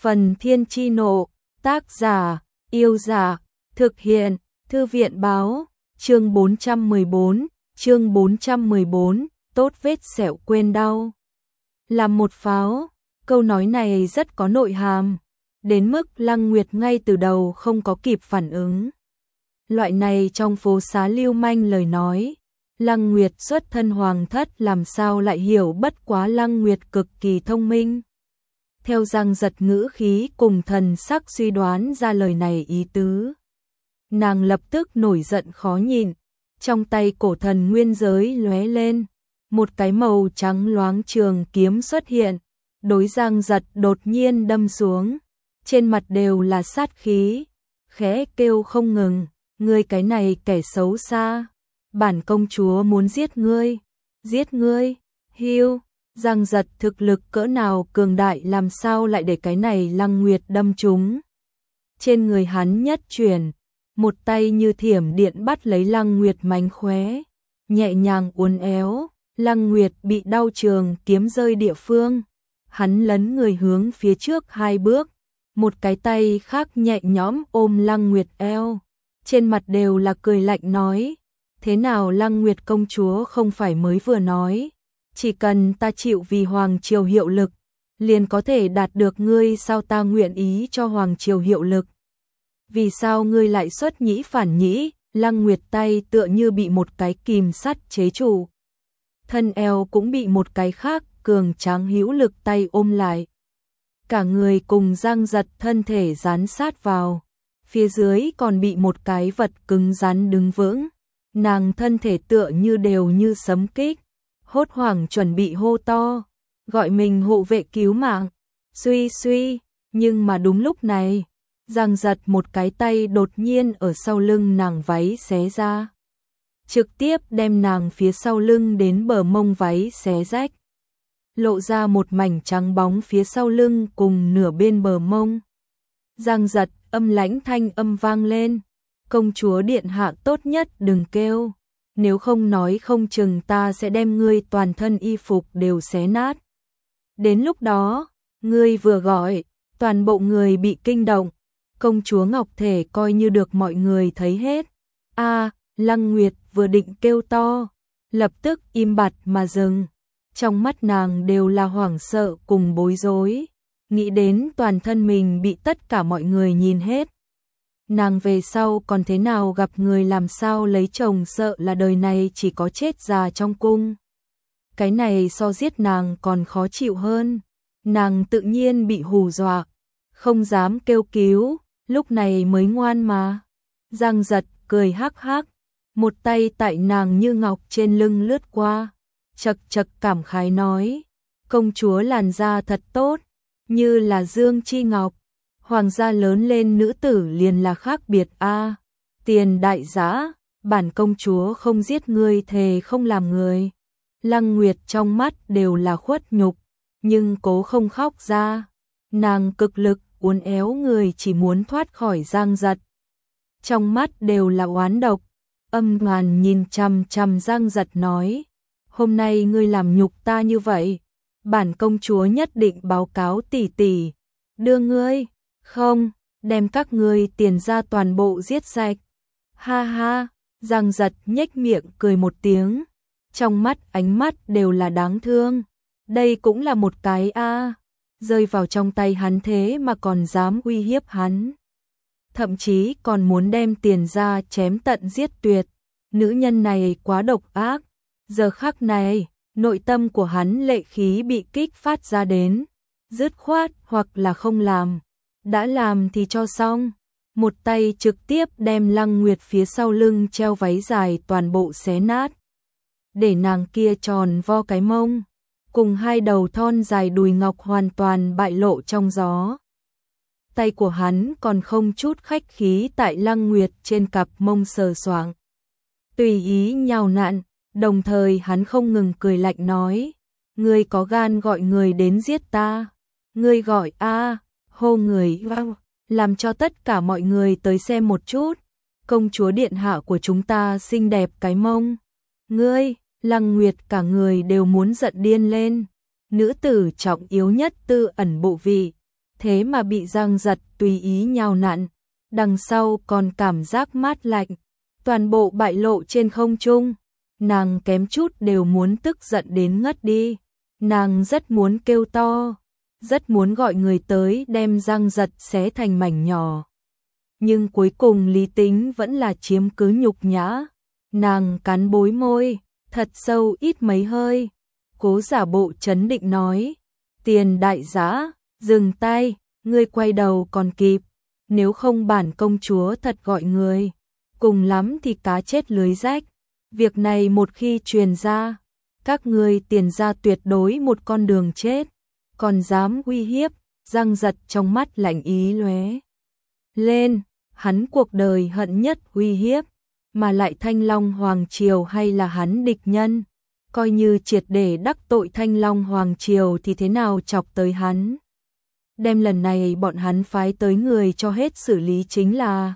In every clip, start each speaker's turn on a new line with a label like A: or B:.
A: Phần Thiên Chi Nộ, tác giả, Yêu Dạ, thực hiện, Thư viện Báo, chương 414, tốt vết sẹo quên đau. Làm một pháo, câu nói này rất có nội hàm, đến mức Lăng Nguyệt ngay từ đầu không có kịp phản ứng. Loại này trong phố xá lưu manh lời nói, Lăng Nguyệt xuất thân hoàng thất làm sao lại hiểu, bất quá Lăng Nguyệt cực kỳ thông minh. Theo Giang Giật ngữ khí cùng thần sắc suy đoán ra lời này ý tứ. Nàng lập tức nổi giận khó nhịn, trong tay cổ thần nguyên giới lóe lên, một cái màu trắng loáng trường kiếm xuất hiện, đối Giang Giật đột nhiên đâm xuống, trên mặt đều là sát khí, khẽ kêu không ngừng, ngươi cái này kẻ xấu xa, bản công chúa muốn giết ngươi, hiu. Giang Giật thực lực cỡ nào cường đại, làm sao lại để cái này Lăng Nguyệt đâm trúng. Trên người hắn nhất chuyển, một tay như thiểm điện bắt lấy Lăng Nguyệt mánh khóe, nhẹ nhàng uốn éo, Lăng Nguyệt bị đau trường kiếm rơi địa phương. Hắn lấn người hướng phía trước 2 bước, một cái tay khác nhẹ nhõm ôm Lăng Nguyệt eo, trên mặt đều là cười lạnh nói, thế nào Lăng Nguyệt công chúa không phải mới vừa nói, chỉ cần ta chịu vì Hoàng Triều hiệu lực, liền có thể đạt được ngươi sao, ta nguyện ý cho Hoàng Triều hiệu lực. Vì sao ngươi lại xuất nhĩ phản nhĩ? Lăng Nguyệt tay tựa như bị một cái kìm sắt chế trụ, thân eo cũng bị một cái khác cường tráng hữu lực tay ôm lại. Cả người cùng Giang Giật thân thể dán sát vào, phía dưới còn bị một cái vật cứng rắn đứng vững. Nàng thân thể tựa như đều như sấm kích, hốt hoảng chuẩn bị hô to, gọi mình hộ vệ cứu mạng, suy, nhưng mà đúng lúc này, Giang Giật một cái tay đột nhiên ở sau lưng nàng váy xé ra, trực tiếp đem nàng phía sau lưng đến bờ mông váy xé rách, lộ ra một mảnh trắng bóng phía sau lưng cùng nửa bên bờ mông. Giang Giật âm lãnh thanh âm vang lên, công chúa điện hạ tốt nhất đừng kêu, nếu không nói không chừng ta sẽ đem ngươi toàn thân y phục đều xé nát. Đến lúc đó, ngươi vừa gọi, toàn bộ người bị kinh động, công chúa Ngọc Thể coi như được mọi người thấy hết. Lăng Nguyệt vừa định kêu to, lập tức im bặt mà dừng, trong mắt nàng đều là hoảng sợ cùng bối rối, nghĩ đến toàn thân mình bị tất cả mọi người nhìn hết. Nàng về sau còn thế nào gặp người làm sao lấy chồng, sợ là đời này chỉ có chết già trong cung. Cái này so giết nàng còn khó chịu hơn. Nàng tự nhiên bị hù dọa, không dám kêu cứu, lúc này mới ngoan mà. Giang Giật cười hắc hắc, một tay tại nàng như ngọc trên lưng lướt qua, chật chật cảm khái nói, công chúa làn da thật tốt, như là dương chi ngọc. Hoàng gia lớn lên nữ tử liền là khác biệt a. Tiền đại giá, bản công chúa không giết ngươi thề không làm người. Lăng Nguyệt trong mắt đều là khuất nhục, nhưng cố không khóc ra. Nàng cực lực uốn éo người chỉ muốn thoát khỏi Giang Giật. Trong mắt đều là oán độc, âm ngoan nhìn chằm chằm Giang Giật nói, hôm nay ngươi làm nhục ta như vậy, bản công chúa nhất định báo cáo tỷ tỷ, đưa ngươi. Không, đem các ngươi tiền ra toàn bộ giết sạch. Ha ha, Giang Giật nhếch miệng cười một tiếng, trong mắt ánh mắt đều là đáng thương. Đây cũng là một cái rơi vào trong tay hắn thế mà còn dám uy hiếp hắn. Thậm chí còn muốn đem tiền ra chém tận giết tuyệt. Nữ nhân này quá độc ác. Giờ khắc này, nội tâm của hắn lệ khí bị kích phát ra đến. Dứt khoát hoặc là không làm. Đã làm thì cho xong, một tay trực tiếp đem Lăng Nguyệt phía sau lưng treo váy dài toàn bộ xé nát, để nàng kia tròn vo cái mông, cùng 2 đầu thon dài đùi ngọc hoàn toàn bại lộ trong gió. Tay của hắn còn không chút khách khí tại Lăng Nguyệt trên cặp mông sờ soạng, tùy ý nhào nặn, đồng thời hắn không ngừng cười lạnh nói, ngươi có gan gọi người đến giết ta, ngươi gọi hô người vào, làm cho tất cả mọi người tới xem một chút, công chúa điện hạ của chúng ta xinh đẹp cái mông. Ngươi, Lăng Nguyệt cả người đều muốn giận điên lên, nữ tử trọng yếu nhất tư ẩn bộ vị, thế mà bị Giang Giật tùy ý nhào nặn, đằng sau còn cảm giác mát lạnh, toàn bộ bại lộ trên không trung. Nàng kém chút đều muốn tức giận đến ngất đi, nàng rất muốn kêu to, rất muốn gọi người tới đem Giang Giật xé thành mảnh nhỏ. Nhưng cuối cùng lý tính vẫn là chiếm cứ nhục nhã, nàng cắn bối môi, thật sâu ít mấy hơi, cố giả bộ trấn định nói, Tiền đại giá, dừng tay, ngươi quay đầu còn kịp, nếu không bản công chúa thật gọi người, cùng lắm thì cá chết lưới rách, việc này một khi truyền ra, các ngươi Tiền gia tuyệt đối một con đường chết, còn dám uy hiếp. Giang Giật trong mắt lạnh ý lóe lên, hắn cuộc đời hận nhất uy hiếp, mà lại Thanh Long Hoàng Triều hay là hắn địch nhân, coi như triệt để đắc tội Thanh Long Hoàng Triều thì thế nào chọc tới hắn. Đem lần này bọn hắn phái tới người cho hết xử lý chính là.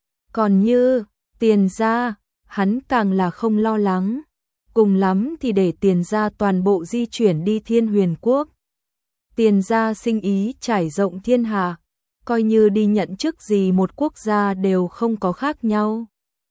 A: Còn như Tiền gia, hắn càng là không lo lắng, cùng lắm thì để Tiền gia toàn bộ di chuyển đi Thiên Huyền Quốc. Tiền gia sinh ý trải rộng thiên hạ, coi như đi nhận chức gì một quốc gia đều không có khác nhau.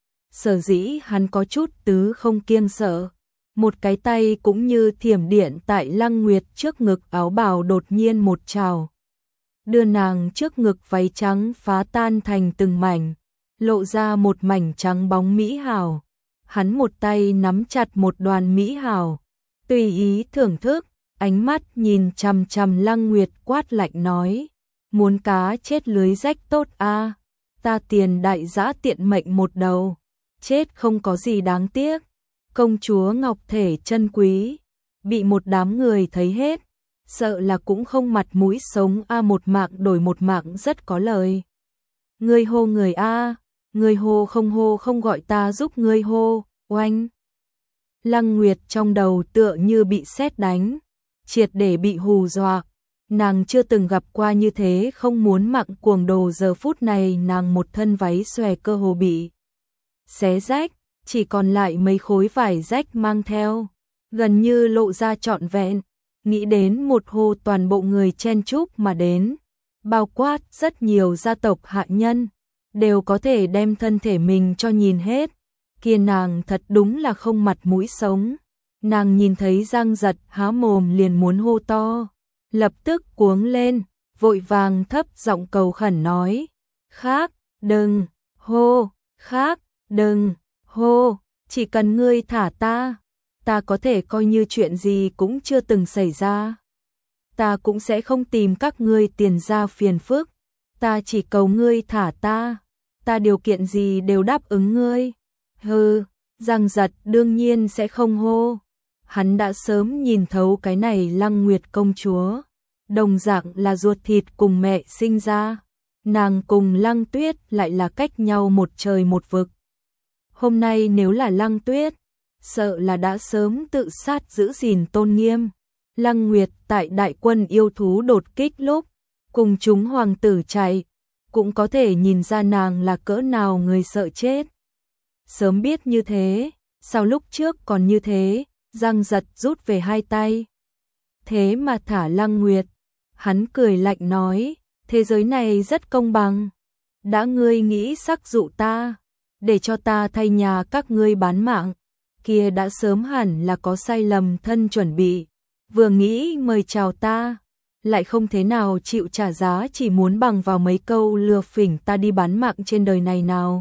A: Sở dĩ hắn có chút tứ không kiêng sợ, một cái tay cũng như thiểm điện tại Lăng Nguyệt trước ngực áo bào đột nhiên một trào, đưa nàng trước ngực váy trắng phá tan thành từng mảnh, lộ ra một mảnh trắng bóng mỹ hào. Hắn một tay nắm chặt một đoàn mỹ hào, tùy ý thưởng thức, ánh mắt nhìn chằm chằm Lăng Nguyệt quát lạnh nói, muốn cá chết lưới rách tốt a, ta Tiền đại giá tiện mệnh một đầu, chết không có gì đáng tiếc. Công chúa ngọc thể chân quý, bị một đám người thấy hết, sợ là cũng không mặt mũi sống a, một mạng đổi một mạng rất có lời. Ngươi hô người a, ngươi hô không gọi ta giúp ngươi hô, oanh. Lăng Nguyệt trong đầu tựa như bị sét đánh, triệt để bị hù dọa, nàng chưa từng gặp qua như thế không muốn mạng cuồng đồ, giờ phút này nàng một thân váy xòe cơ hồ bị xé rách, chỉ còn lại mấy khối vải rách mang theo, gần như lộ ra trọn vẹn, nghĩ đến một hô toàn bộ người chen chúc mà đến, bao quát rất nhiều gia tộc hạ nhân, đều có thể đem thân thể mình cho nhìn hết, kia nàng thật đúng là không mặt mũi sống. Nàng nhìn thấy Giang Giật há mồm liền muốn hô to, lập tức cuống lên, vội vàng thấp giọng cầu khẩn nói, khác, đừng, hô, khác, đừng, hô, chỉ cần ngươi thả ta có thể coi như chuyện gì cũng chưa từng xảy ra. Ta cũng sẽ không tìm các ngươi Tiền gia phiền phức, ta chỉ cầu ngươi thả ta điều kiện gì đều đáp ứng ngươi. Hừ, Giang Giật đương nhiên sẽ không hô. Hắn đã sớm nhìn thấu cái này Lăng Nguyệt công chúa, đồng dạng là ruột thịt cùng mẹ sinh ra, nàng cùng Lăng Tuyết lại là cách nhau một trời một vực. Hôm nay nếu là Lăng Tuyết, sợ là đã sớm tự sát giữ gìn tôn nghiêm. Lăng Nguyệt tại đại quân yêu thú đột kích lúc, cùng chúng hoàng tử chạy, cũng có thể nhìn ra nàng là cỡ nào người sợ chết. Sớm biết như thế, sao lúc trước còn như thế? Giang Giật rút về hai tay, thế mà thả Lăng Nguyệt. Hắn cười lạnh nói, thế giới này rất công bằng, đã ngươi nghĩ sắc dụ ta, để cho ta thay nhà các ngươi bán mạng, kia đã sớm hẳn là có sai lầm thân chuẩn bị, vừa nghĩ mời chào ta, lại không thế nào chịu trả giá, chỉ muốn bằng vào mấy câu lừa phỉnh ta đi bán mạng trên đời này nào.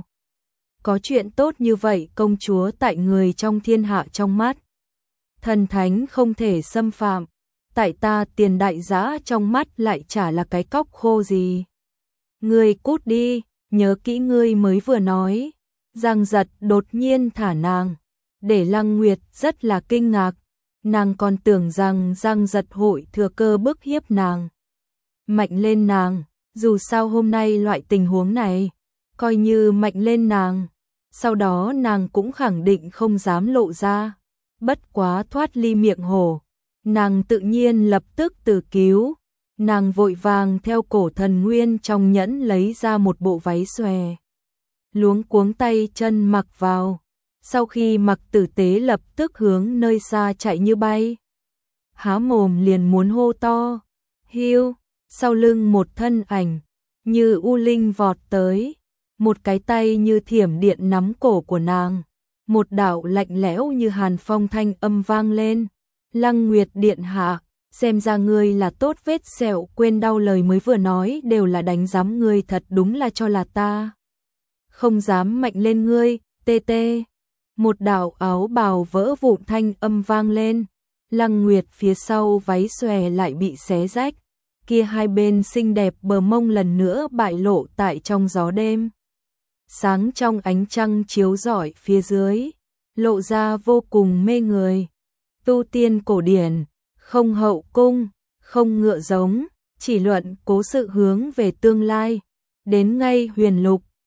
A: Có chuyện tốt như vậy công chúa tại người trong thiên hạ trong mắt. Thần thánh không thể xâm phạm, tại ta Tiền đại giá trong mắt lại chả là cái cóc khô gì. Ngươi cút đi, nhớ kỹ ngươi mới vừa nói. Giang Giật đột nhiên thả nàng, để Lăng Nguyệt rất là kinh ngạc, nàng còn tưởng rằng Giang Giật hội thừa cơ bức hiếp nàng, mạnh lên nàng, dù sao hôm nay loại tình huống này, coi như mạnh lên nàng, sau đó nàng cũng khẳng định không dám lộ ra. Bất quá thoát ly miệng hổ, nàng tự nhiên lập tức từ cứu, nàng vội vàng theo cổ thần nguyên trong nhẫn lấy ra một bộ váy xòe, luống cuống tay chân mặc vào, sau khi mặc tử tế lập tức hướng nơi xa chạy như bay, há mồm liền muốn hô to, hiu, Sau lưng một thân ảnh, như u linh vọt tới, một cái tay như thiểm điện nắm cổ của nàng, một đạo lạnh lẽo như hàn phong thanh âm vang lên. Lăng Nguyệt điện hạ, xem ra ngươi là tốt vết sẹo quên đau, lời mới vừa nói đều là đánh giám ngươi, thật đúng là cho là ta không dám mạnh lên ngươi, tê tê. Một đạo áo bào vỡ vụn thanh âm vang lên, Lăng Nguyệt phía sau váy xòe lại bị xé rách, kia hai bên xinh đẹp bờ mông lần nữa bại lộ tại trong gió đêm. Sáng trong ánh trăng chiếu rọi phía dưới, lộ ra vô cùng mê người. Tu tiên cổ điển, không hậu cung, không ngựa giống, chỉ luận cố sự hướng về tương lai, đến ngay huyền lục,